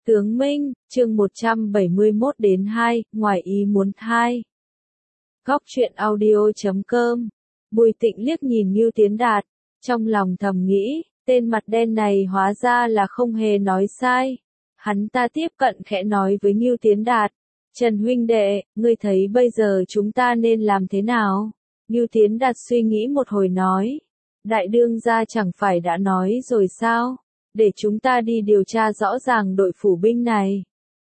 Tướng Minh, chương 171 đến 2, ngoài ý muốn thai. Góc truyện audio.com. Bùi Tịnh liếc nhìn Ngưu Tiến Đạt, trong lòng thầm nghĩ, tên mặt đen này hóa ra là không hề nói sai. Hắn ta tiếp cận khẽ nói với Ngưu Tiến Đạt, Trần huynh đệ, ngươi thấy bây giờ chúng ta nên làm thế nào? Ngưu Tiến Đạt suy nghĩ một hồi nói, đại đương gia chẳng phải đã nói rồi sao? Để chúng ta đi điều tra rõ ràng đội phủ binh này.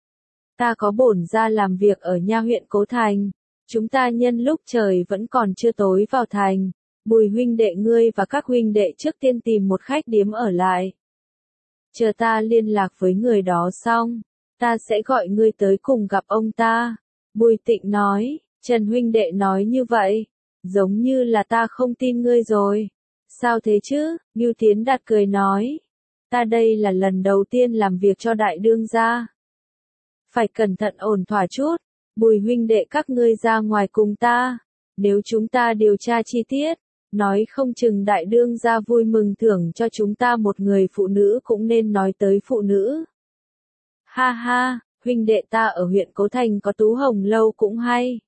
Ta có bổn ra làm việc ở nha huyện Cố Thành. Chúng ta nhân lúc trời vẫn còn chưa tối vào thành. Bùi huynh đệ ngươi và các huynh đệ trước tiên tìm một khách điếm ở lại. Chờ ta liên lạc với người đó xong, ta sẽ gọi ngươi tới cùng gặp ông ta. Bùi Tịnh nói, Trần huynh đệ nói như vậy, giống như là ta không tin ngươi rồi. Sao thế chứ? Ngưu Tiến Đạt cười nói. Ta đây là lần đầu tiên làm việc cho đại đương gia. Phải cẩn thận ổn thỏa chút, Bùi huynh đệ các ngươi ra ngoài cùng ta. Nếu chúng ta điều tra chi tiết, nói không chừng đại đương gia vui mừng thưởng cho chúng ta một người phụ nữ cũng nên nói tới phụ nữ. Ha ha, huynh đệ ta ở huyện Cố Thành có Tú Hồng Lâu cũng hay.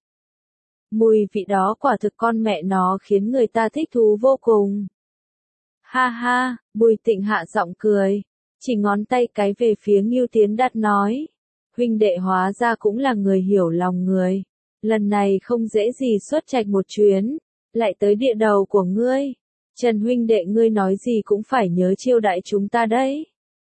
Mùi vị đó quả thực con mẹ nó khiến người ta thích thú vô cùng. Ha ha, Bùi Tịnh hạ giọng cười, chỉ ngón tay cái về phía Ngưu Tiến Đạt nói, huynh đệ hóa ra cũng là người hiểu lòng người, lần này không dễ gì xuất trạch một chuyến, lại tới địa đầu của ngươi, Trần huynh đệ ngươi nói gì cũng phải nhớ chiêu đãi chúng ta đấy.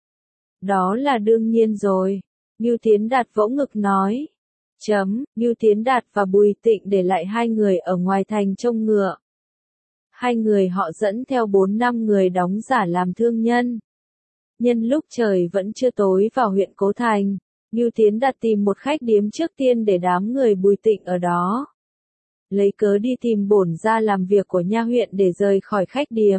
Đó là đương nhiên rồi, Ngưu Tiến Đạt vỗ ngực nói. Ngưu Tiến Đạt và Bùi Tịnh để lại hai người ở ngoài thành trông ngựa. Hai người họ dẫn theo 4-5 người đóng giả làm thương nhân. Nhân lúc trời vẫn chưa tối vào huyện Cố Thành, Ngưu Tiến Đạt tìm một khách điếm trước tiên để đám người Bùi Tịnh ở đó. Lấy cớ đi tìm bổn ra làm việc của nha huyện để rời khỏi khách điếm.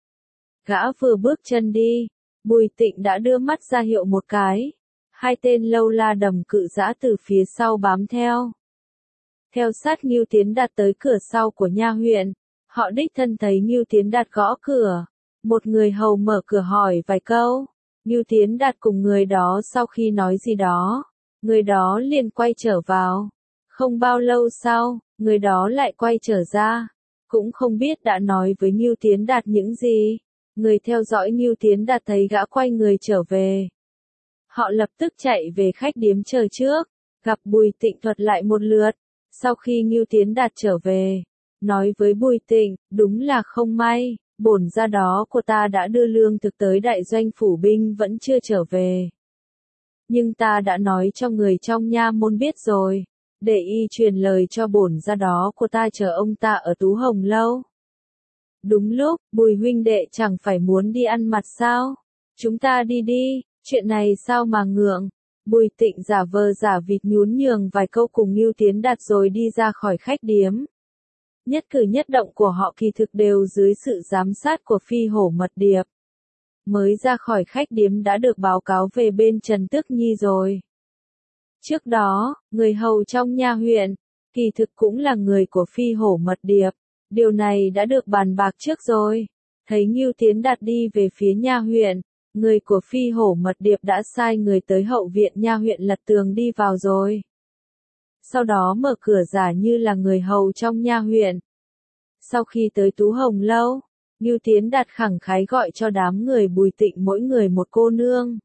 Gã vừa bước chân đi, Bùi Tịnh đã đưa mắt ra hiệu một cái. Hai tên lâu la đầm cự dã từ phía sau bám theo. Theo sát Ngưu Tiến Đạt tới cửa sau của nha huyện. Họ đích thân thấy Ngưu Tiến Đạt gõ cửa. Một người hầu mở cửa hỏi vài câu. Ngưu Tiến Đạt cùng người đó sau khi nói gì đó, người đó liền quay trở vào. Không bao lâu sau, người đó lại quay trở ra. Cũng không biết đã nói với Ngưu Tiến Đạt những gì. Người theo dõi Ngưu Tiến Đạt thấy gã quay người trở về. Họ lập tức chạy về khách điếm chờ trước. Gặp Bùi Tịnh thuật lại một lượt. Sau khi Ngưu Tiến Đạt trở về, nói với Bùi Tịnh, đúng là không may, bổn gia đó của ta đã đưa lương thực tới đại doanh phủ binh vẫn chưa trở về. Nhưng ta đã nói cho người trong nha môn biết rồi, để y truyền lời cho bổn gia đó của ta chờ ông ta ở Tú Hồng Lâu. Đúng lúc, Bùi huynh đệ chẳng phải muốn đi ăn mặt sao? Chúng ta đi đi, chuyện này sao mà ngượng? Bùi Tịnh giả vờ giả vịt nhún nhường vài câu cùng Ngưu Tiến Đạt rồi đi ra khỏi khách điếm. Nhất cử nhất động của họ kỳ thực đều dưới sự giám sát của Phi Hổ Mật Điệp. Mới ra khỏi khách điếm đã được báo cáo về bên Trần Tước Nhi rồi. Trước đó, người hầu trong nha huyện, kỳ thực cũng là người của Phi Hổ Mật Điệp. Điều này đã được bàn bạc trước rồi. Thấy Ngưu Tiến Đạt đi về phía nha huyện, người của Phi Hổ Mật Điệp đã sai người tới hậu viện nha huyện lật tường đi vào rồi. Sau đó mở cửa giả như là người hầu trong nha huyện. Sau khi tới Tú Hồng Lâu, Ngưu Tiến Đạt khẳng khái gọi cho đám người Bùi Tịnh mỗi người một cô nương.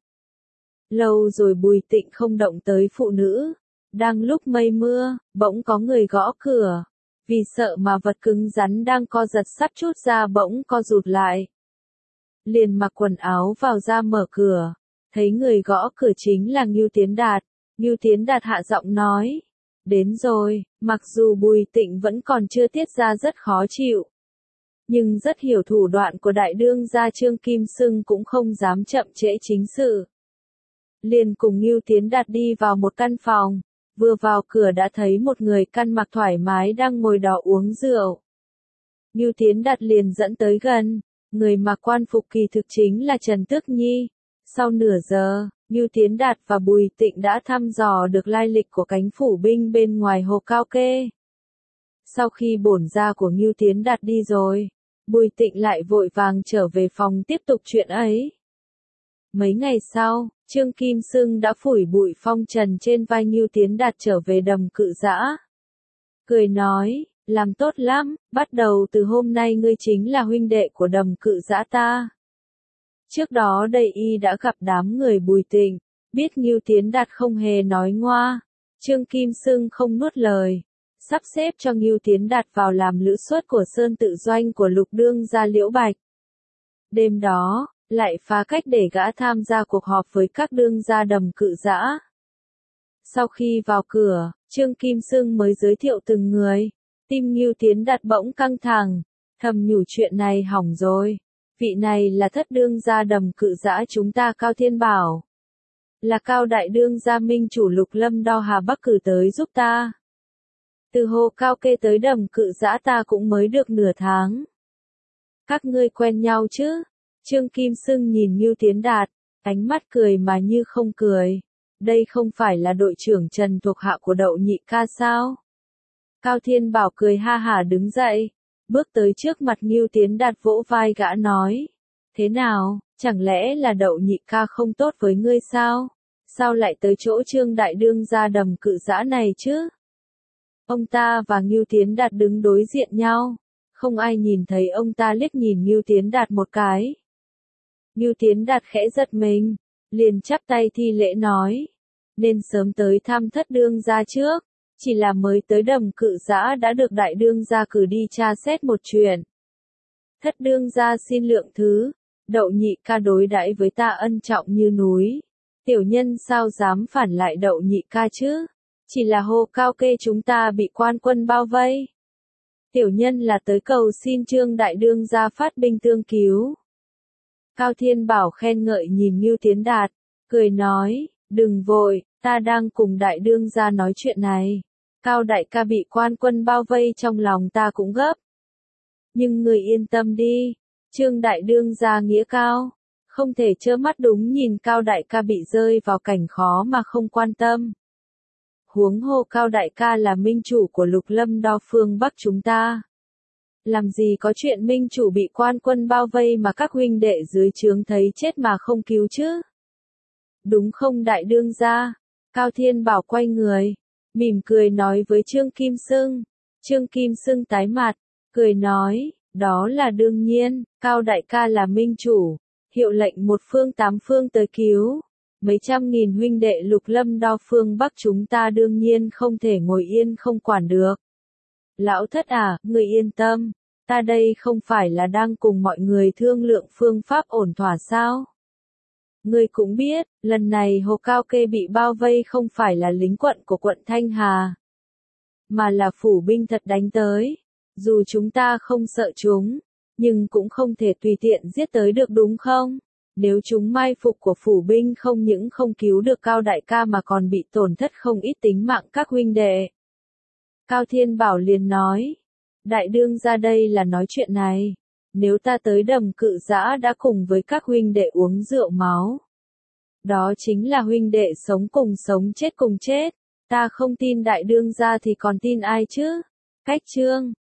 Lâu rồi Bùi Tịnh không động tới phụ nữ. Đang lúc mây mưa, bỗng có người gõ cửa. Vì sợ mà vật cứng rắn đang co giật sắp chút ra bỗng co rụt lại. Liền mặc quần áo vào ra mở cửa. Thấy người gõ cửa chính là Ngưu Tiến Đạt. Ngưu Tiến Đạt hạ giọng nói. Đến rồi, mặc dù Bùi Tịnh vẫn còn chưa tiết ra rất khó chịu. Nhưng rất hiểu thủ đoạn của đại đương gia Trương Kim Sưng cũng không dám chậm trễ chính sự. Liền cùng Ngưu Tiến Đạt đi vào một căn phòng, vừa vào cửa đã thấy một người căn mặc thoải mái đang ngồi đó uống rượu. Ngưu Tiến Đạt liền dẫn tới gần, người mặc quan phục kỳ thực chính là Trần Tước Nhi. Sau nửa giờ, Ngưu Tiến Đạt và Bùi Tịnh đã thăm dò được lai lịch của cánh phủ binh bên ngoài hồ Cao Kê. Sau khi bổn gia của Ngưu Tiến Đạt đi rồi, Bùi Tịnh lại vội vàng trở về phòng tiếp tục chuyện ấy. Mấy ngày sau, Trương Kim Xưng đã phủi bụi phong trần trên vai Ngưu Tiến Đạt trở về Đầm Cự Dã. Cười nói, làm tốt lắm, bắt đầu từ hôm nay ngươi chính là huynh đệ của Đầm Cự Dã ta. Trước đó đây y đã gặp đám người Bùi Tịnh, biết Ngưu Tiến Đạt không hề nói ngoa. Trương Kim Xưng không nuốt lời, sắp xếp cho Ngưu Tiến Đạt vào làm lữ suất của Sơn Tự Doanh của Lục Đương gia Liễu Bạch. Đêm đó, lại phá cách để gã tham gia cuộc họp với các đương gia Đầm Cự Dã. Sau khi vào cửa, Trương Kim Xưng mới giới thiệu từng người. Tim Ngưu Tiến Đạt bỗng căng thẳng, thầm nhủ chuyện này hỏng rồi. Vị này là thất đương gia Đầm Cự Dã chúng ta Cao Thiên Bảo. Là Cao đại đương gia minh chủ Lục Lâm Đo Hà Bắc cử tới giúp ta. Từ Hồ Cao Kê tới Đầm Cự Dã ta cũng mới được nửa tháng. Các ngươi quen nhau chứ? Trương Kim Xưng nhìn Ngưu Tiến Đạt, ánh mắt cười mà như không cười. Đây không phải là đội trưởng Trần thuộc hạ của Đậu Nhị ca sao? Cao Thiên Bảo cười ha hả đứng dậy, bước tới trước mặt Ngưu Tiến Đạt vỗ vai gã nói. Thế nào, chẳng lẽ là Đậu Nhị ca không tốt với ngươi sao? Sao lại tới chỗ Trương đại đương gia Đầm Cự Dã này chứ? Ông ta và Ngưu Tiến Đạt đứng đối diện nhau, không ai nhìn thấy ông ta liếc nhìn Ngưu Tiến Đạt một cái. Ngưu Tiến Đạt khẽ giật mình, liền chắp tay thi lễ nói, nên sớm tới thăm thất đương gia trước, chỉ là mới tới Đầm Cự Dã đã được đại đương gia cử đi tra xét một chuyện. Thất đương gia xin lượng thứ, Đậu Nhị ca đối đãi với ta ân trọng như núi, tiểu nhân sao dám phản lại Đậu Nhị ca chứ? Chỉ là Hồ Cao Kê chúng ta bị quan quân bao vây. Tiểu nhân là tới cầu xin Trương đại đương gia phát binh tương cứu. Cao Thiên Bảo khen ngợi nhìn Ngưu Tiến Đạt, cười nói, đừng vội, ta đang cùng đại đương gia nói chuyện này. Cao đại ca bị quan quân bao vây trong lòng ta cũng gấp. Nhưng người yên tâm đi, Trương đại đương gia nghĩa cao, không thể trơ mắt đúng nhìn Cao đại ca bị rơi vào cảnh khó mà không quan tâm. Huống hồ Cao đại ca là minh chủ của Lục Lâm Đo phương Bắc chúng ta. Làm gì có chuyện minh chủ bị quan quân bao vây mà các huynh đệ dưới trướng thấy chết mà không cứu chứ? Đúng không đại đương gia? Cao Thiên Bảo quay người, mỉm cười nói với Trương Kim Xưng. Trương Kim Xưng tái mặt, cười nói, đó là đương nhiên, Cao đại ca là minh chủ, hiệu lệnh một phương tám phương tới cứu. Mấy trăm nghìn huynh đệ Lục Lâm Đo phương Bắc chúng ta đương nhiên không thể ngồi yên không quản được. Lão thất à, người yên tâm, ta đây không phải là đang cùng mọi người thương lượng phương pháp ổn thỏa sao? Ngươi cũng biết, lần này Hồ Cao Kê bị bao vây không phải là lính quận của quận Thanh Hà, mà là phủ binh thật đánh tới. Dù chúng ta không sợ chúng, nhưng cũng không thể tùy tiện giết tới được đúng không? Nếu chúng mai phục của phủ binh không những không cứu được Cao đại ca mà còn bị tổn thất không ít tính mạng các huynh đệ. Cao Thiên Bảo liền nói, đại đương ra đây là nói chuyện này, nếu ta tới Đầm Cự Dã đã cùng với các huynh đệ uống rượu máu. Đó chính là huynh đệ sống chết cùng chết, ta không tin đại đương ra thì còn tin ai chứ? Cách Trương